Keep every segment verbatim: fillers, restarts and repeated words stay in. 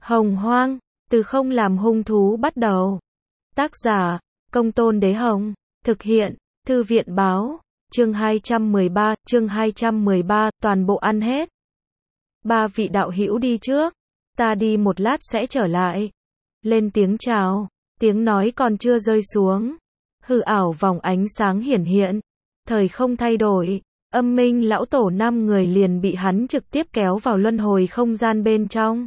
Hồng Hoang, từ không làm hung thú bắt đầu. Tác giả, Công Tôn Đế Hồng. Thực hiện, Thư viện báo. Chương hai trăm mười ba, chương hai trăm mười ba, toàn bộ ăn hết. Ba vị đạo hữu đi trước, ta đi một lát sẽ trở lại. Lên tiếng chào, tiếng nói còn chưa rơi xuống. Hư ảo vòng ánh sáng hiển hiện, thời không thay đổi, âm minh lão tổ năm người liền bị hắn trực tiếp kéo vào luân hồi không gian bên trong.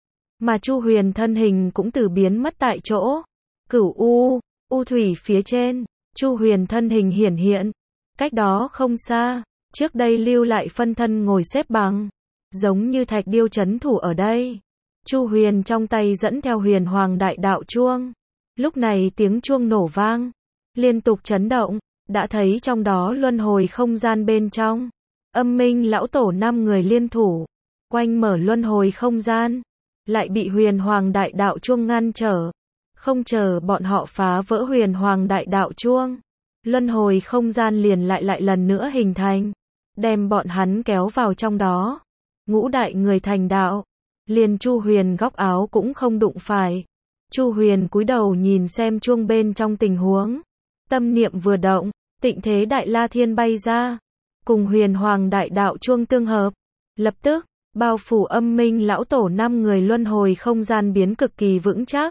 Mà Chu Huyền thân hình cũng từ biến mất tại chỗ. Cửu U, U thủy phía trên, Chu Huyền thân hình hiển hiện. Cách đó không xa, trước đây lưu lại phân thân ngồi xếp bằng, giống như thạch điêu chấn thủ ở đây. Chu Huyền trong tay dẫn theo huyền hoàng đại đạo chuông. Lúc này tiếng chuông nổ vang, liên tục chấn động, đã thấy trong đó luân hồi không gian bên trong. Âm minh lão tổ năm người liên thủ, quanh mở luân hồi không gian, lại bị huyền hoàng đại đạo chuông ngăn trở. Không chờ bọn họ phá vỡ huyền hoàng đại đạo chuông, luân hồi không gian liền lại lại lần nữa hình thành, đem bọn hắn kéo vào trong đó. Ngũ đại người thành đạo, liền Chu Huyền góc áo cũng không đụng phải. Chu Huyền cúi đầu nhìn xem chuông bên trong tình huống, tâm niệm vừa động, tịnh thế đại la thiên bay ra, cùng huyền hoàng đại đạo chuông tương hợp, lập tức bao phủ âm minh lão tổ năm người luân hồi không gian biến cực kỳ vững chắc.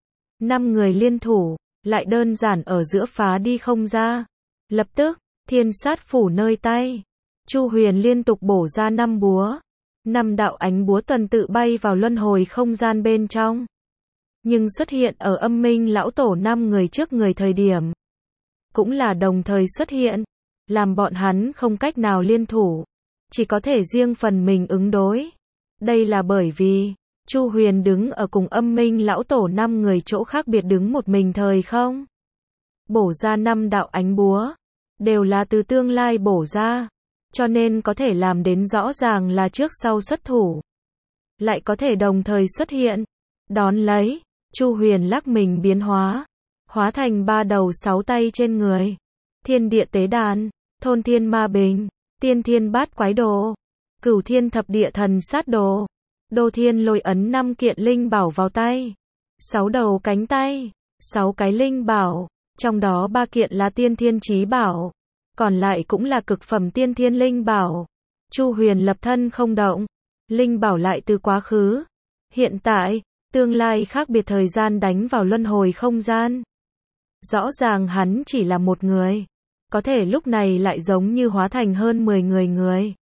Năm người liên thủ, lại đơn giản ở giữa phá đi không ra. Lập tức, thiên sát phủ nơi tay, Chu Huyền liên tục bổ ra năm búa. Năm đạo ánh búa tuần tự bay vào luân hồi không gian bên trong. Nhưng xuất hiện ở âm minh lão tổ năm người trước người thời điểm, cũng là đồng thời xuất hiện, làm bọn hắn không cách nào liên thủ, chỉ có thể riêng phần mình ứng đối. Đây là bởi vì Chu Huyền đứng ở cùng âm minh lão tổ năm người chỗ khác biệt đứng một mình thời không. Bổ ra năm đạo ánh búa, đều là từ tương lai bổ ra, cho nên có thể làm đến rõ ràng là trước sau xuất thủ, lại có thể đồng thời xuất hiện. Đón lấy, Chu Huyền lắc mình biến hóa, hóa thành ba đầu sáu tay trên người. Thiên địa tế đàn, thôn thiên ma bình, tiên thiên bát quái đồ, cửu thiên thập địa thần sát đồ, đô thiên lôi ấn năm kiện linh bảo vào tay. Sáu đầu cánh tay, sáu cái linh bảo, trong đó ba kiện là tiên thiên chí bảo, còn lại cũng là cực phẩm tiên thiên linh bảo. Chu Huyền lập thân không động, linh bảo lại từ quá khứ, hiện tại, tương lai khác biệt thời gian đánh vào luân hồi không gian. Rõ ràng hắn chỉ là một người, có thể lúc này lại giống như hóa thành hơn mười người người.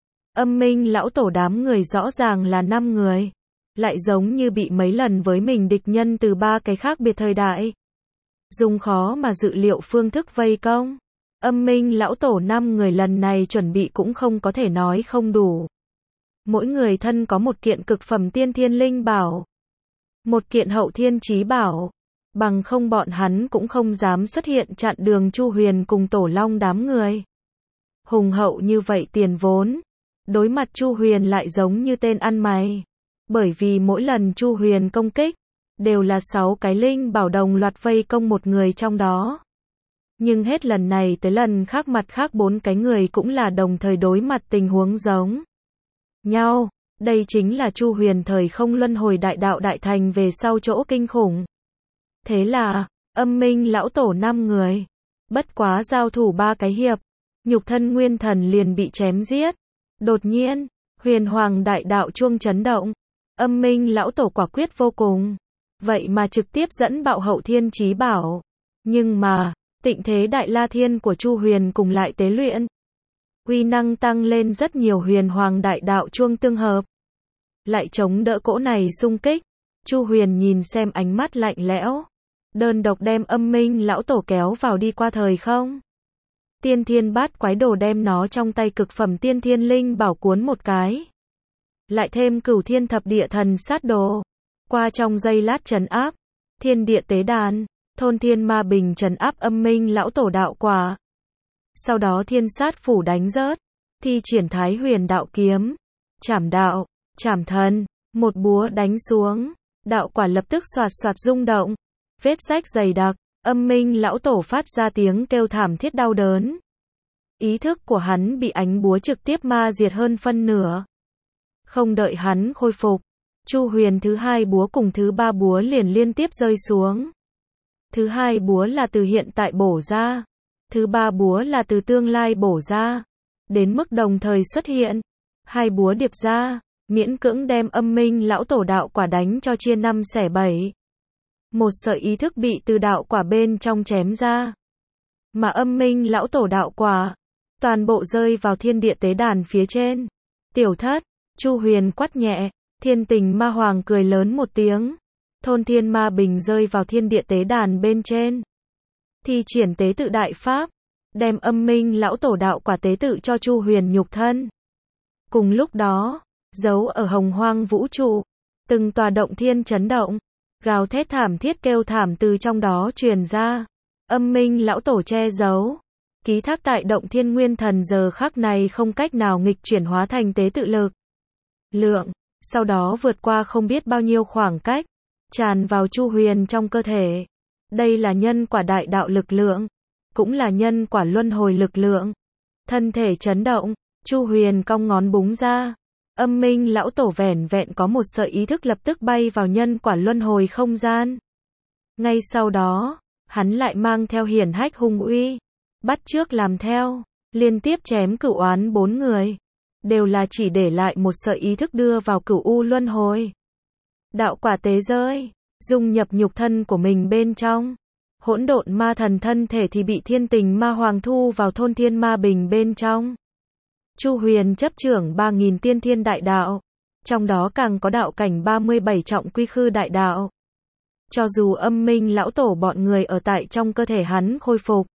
Âm minh lão tổ đám người rõ ràng là năm người, lại giống như bị mấy lần với mình địch nhân từ ba cái khác biệt thời đại, dùng khó mà dự liệu phương thức vây công. Âm minh lão tổ năm người lần này chuẩn bị cũng không có thể nói không đủ. Mỗi người thân có một kiện cực phẩm tiên thiên linh bảo, một kiện hậu thiên chí bảo, bằng không bọn hắn cũng không dám xuất hiện chặn đường Chu Huyền cùng Tổ Long đám người. Hùng hậu như vậy tiền vốn, đối mặt Chu Huyền lại giống như tên ăn mày, bởi vì mỗi lần Chu Huyền công kích, đều là sáu cái linh bảo đồng loạt vây công một người trong đó. Nhưng hết lần này tới lần khác mặt khác bốn cái người cũng là đồng thời đối mặt tình huống giống nhau. Đây chính là Chu Huyền thời không luân hồi đại đạo đại thành về sau chỗ kinh khủng. Thế là, âm minh lão tổ năm người, bất quá giao thủ ba cái hiệp, nhục thân nguyên thần liền bị chém giết. Đột nhiên, huyền hoàng đại đạo chuông chấn động, âm minh lão tổ quả quyết vô cùng, vậy mà trực tiếp dẫn bạo hậu thiên chí bảo. Nhưng mà, tịnh thế đại la thiên của Chu Huyền cùng lại tế luyện, uy năng tăng lên rất nhiều. Huyền hoàng đại đạo chuông tương hợp, lại chống đỡ cỗ này xung kích. Chu Huyền nhìn xem ánh mắt lạnh lẽo, đơn độc đem âm minh lão tổ kéo vào đi qua thời không. Tiên thiên bát quái đồ đem nó trong tay cực phẩm tiên thiên linh bảo cuốn một cái, lại thêm cửu thiên thập địa thần sát đồ, qua trong giây lát trấn áp. Thiên địa tế đàn, thôn thiên ma bình trấn áp âm minh lão tổ đạo quả. Sau đó thiên sát phủ đánh rớt, thi triển thái huyền đạo kiếm, chảm đạo, chảm thần, một búa đánh xuống, đạo quả lập tức xoạt xoạt rung động, vết rách dày đặc. Âm minh lão tổ phát ra tiếng kêu thảm thiết đau đớn. Ý thức của hắn bị ánh búa trực tiếp ma diệt hơn phân nửa. Không đợi hắn khôi phục, Chu Huyền thứ hai búa cùng thứ ba búa liền liên tiếp rơi xuống. Thứ hai búa là từ hiện tại bổ ra, thứ ba búa là từ tương lai bổ ra, đến mức đồng thời xuất hiện. Hai búa điệp ra, miễn cưỡng đem Âm Minh lão tổ đạo quả đánh cho chia năm xẻ bảy. Một sợi ý thức bị từ đạo quả bên trong chém ra. Mà Âm Minh lão tổ đạo quả, toàn bộ rơi vào thiên địa tế đàn phía trên. Tiểu thất, Chu Huyền quát nhẹ, Thiên Tình Ma Hoàng cười lớn một tiếng. Thôn Thiên Ma Bình rơi vào thiên địa tế đàn bên trên. Thi triển tế tự đại pháp, đem Âm Minh lão tổ đạo quả tế tự cho Chu Huyền nhục thân. Cùng lúc đó, giấu ở hồng hoang vũ trụ, từng tòa động thiên chấn động, gào thét thảm thiết kêu thảm từ trong đó truyền ra. Âm Minh lão tổ che giấu, ký thác tại động thiên nguyên thần giờ khắc này không cách nào nghịch chuyển hóa thành tế tự lực lượng, sau đó vượt qua không biết bao nhiêu khoảng cách, tràn vào Chu Huyền trong cơ thể. Đây là nhân quả đại đạo lực lượng, cũng là nhân quả luân hồi lực lượng. Thân thể chấn động, Chu Huyền cong ngón búng ra. Âm Minh lão tổ vẻn vẹn có một sợi ý thức lập tức bay vào nhân quả luân hồi không gian. Ngay sau đó, hắn lại mang theo hiển hách hung uy, bắt chước làm theo, liên tiếp chém cửu oán bốn người, đều là chỉ để lại một sợi ý thức đưa vào cửu u luân hồi. Đạo quả tế rơi, dung nhập nhục thân của mình bên trong. Hỗn độn ma thần thân thể thì bị Thiên Tình Ma Hoàng thu vào thôn Thiên Ma Bình bên trong. Chu Huyền chấp trưởng ba nghìn tiên thiên đại đạo, trong đó càng có đạo cảnh ba mươi bảy trọng quy khư đại đạo. Cho dù Âm Minh lão tổ bọn người ở tại trong cơ thể hắn khôi phục,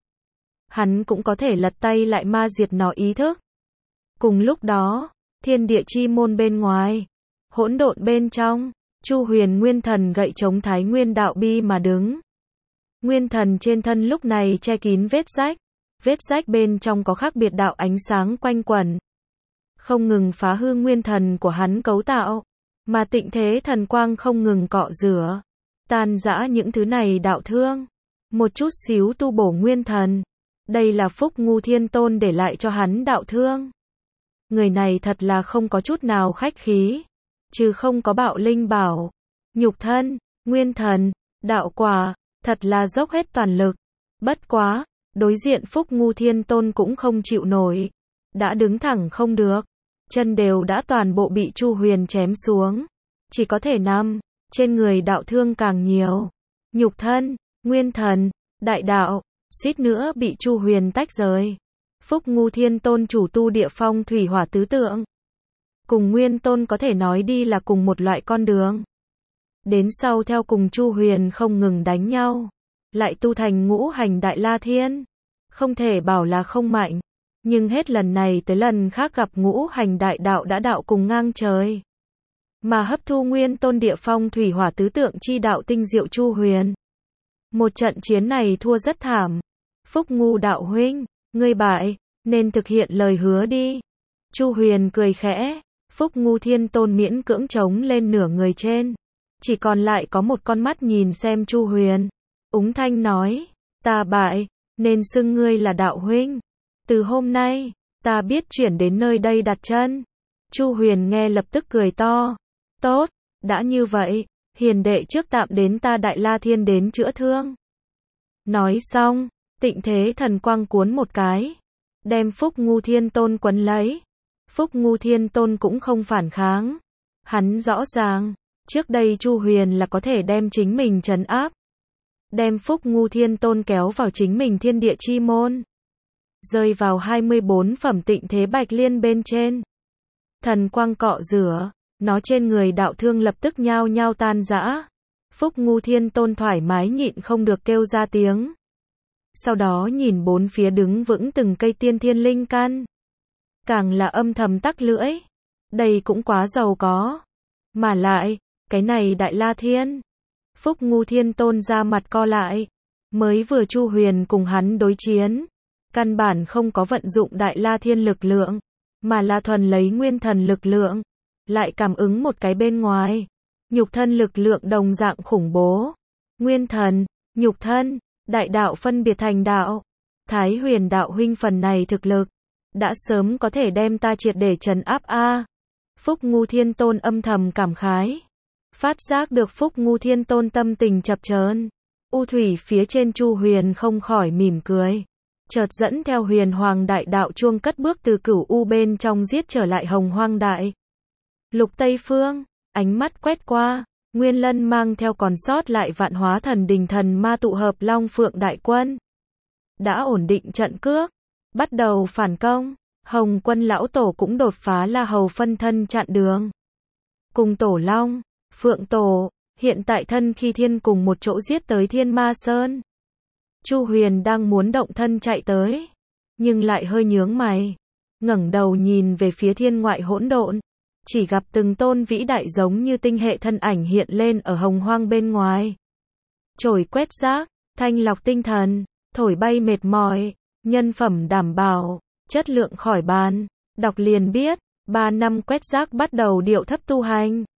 hắn cũng có thể lật tay lại ma diệt nó ý thức. Cùng lúc đó, thiên địa chi môn bên ngoài, hỗn độn bên trong, Chu Huyền nguyên thần gậy chống Thái Nguyên đạo bi mà đứng. Nguyên thần trên thân lúc này che kín vết rách, vết rách bên trong có khác biệt đạo ánh sáng quanh quẩn, không ngừng phá hư nguyên thần của hắn cấu tạo, mà tịnh thế thần quang không ngừng cọ rửa, tan rã những thứ này đạo thương, một chút xíu tu bổ nguyên thần. Đây là Phúc Ngu Thiên Tôn để lại cho hắn đạo thương. Người này thật là không có chút nào khách khí, trừ không có bạo linh bảo, nhục thân, nguyên thần, đạo quả, thật là dốc hết toàn lực. Bất quá, đối diện Phúc Ngu Thiên Tôn cũng không chịu nổi, đã đứng thẳng không được, chân đều đã toàn bộ bị Chu Huyền chém xuống, chỉ có thể nằm, trên người đạo thương càng nhiều, nhục thân, nguyên thần, đại đạo, suýt nữa bị Chu Huyền tách rời. Phúc Ngu Thiên Tôn chủ tu địa phong thủy hỏa tứ tượng, cùng Nguyên Tôn có thể nói đi là cùng một loại con đường. Đến sau theo cùng Chu Huyền không ngừng đánh nhau, lại tu thành ngũ hành đại la thiên, không thể bảo là không mạnh, nhưng hết lần này tới lần khác gặp ngũ hành đại đạo đã đạo cùng ngang trời, mà hấp thu Nguyên Tôn địa phong thủy hỏa tứ tượng chi đạo tinh diệu Chu Huyền. Một trận chiến này thua rất thảm. Phúc Ngu đạo huynh, ngươi bại, nên thực hiện lời hứa đi. Chu Huyền cười khẽ, Phúc Ngu Thiên Tôn miễn cưỡng chống lên nửa người trên, chỉ còn lại có một con mắt nhìn xem Chu Huyền. Úng thanh nói, ta bại, nên xưng ngươi là đạo huynh. Từ hôm nay, ta biết chuyển đến nơi đây đặt chân. Chu Huyền nghe lập tức cười to, tốt, đã như vậy, hiền đệ trước tạm đến ta Đại La Thiên đến chữa thương. Nói xong, tịnh thế thần quang cuốn một cái, đem Phúc Ngu Thiên Tôn quấn lấy. Phúc Ngu Thiên Tôn cũng không phản kháng. Hắn rõ ràng, trước đây Chu Huyền là có thể đem chính mình trấn áp, đem Phúc Ngu Thiên Tôn kéo vào chính mình thiên địa chi môn, rơi vào hai mươi bốn phẩm tịnh thế bạch liên bên trên. Thần quang cọ rửa, nó trên người đạo thương lập tức nhao nhao tan rã. Phúc Ngu Thiên Tôn thoải mái nhịn không được kêu ra tiếng. Sau đó nhìn bốn phía đứng vững từng cây tiên thiên linh căn, càng là âm thầm tắc lưỡi. Đây cũng quá giàu có. Mà lại, cái này Đại La Thiên. Phúc Ngu Thiên Tôn ra mặt co lại. Mới vừa Chu Huyền cùng hắn đối chiến, căn bản không có vận dụng Đại La Thiên lực lượng, mà là thuần lấy nguyên thần lực lượng, lại cảm ứng một cái bên ngoài. Nhục thân lực lượng đồng dạng khủng bố. Nguyên thần, nhục thân, đại đạo phân biệt thành đạo. Thái Huyền đạo huynh phần này thực lực, đã sớm có thể đem ta triệt để trấn áp a. Phúc Ngu Thiên Tôn âm thầm cảm khái. Phát giác được Phúc Ngu Thiên Tôn tâm tình chập chờn, U Thủy phía trên Chu Huyền không khỏi mỉm cười. Chợt dẫn theo Huyền Hoàng Đại Đạo Chuông cất bước từ Cửu U bên trong giết trở lại Hồng Hoang Đại Lục Tây Phương, ánh mắt quét qua, Nguyên Lân mang theo còn sót lại Vạn Hóa Thần Đình Thần Ma tụ hợp Long Phượng Đại Quân. Đã ổn định trận cước, bắt đầu phản công, Hồng Quân lão tổ cũng đột phá La Hầu phân thân chặn đường. Cùng Tổ Long, Phượng Tổ, hiện tại thân khi thiên cùng một chỗ giết tới Thiên Ma Sơn. Chu Huyền đang muốn động thân chạy tới, nhưng lại hơi nhướng mày, ngẩng đầu nhìn về phía thiên ngoại hỗn độn, chỉ gặp từng tôn vĩ đại giống như tinh hệ thân ảnh hiện lên ở hồng hoang bên ngoài. Chổi quét rác, thanh lọc tinh thần, thổi bay mệt mỏi, nhân phẩm đảm bảo, chất lượng khỏi bàn, đọc liền biết, ba năm quét rác bắt đầu điệu thấp tu hành.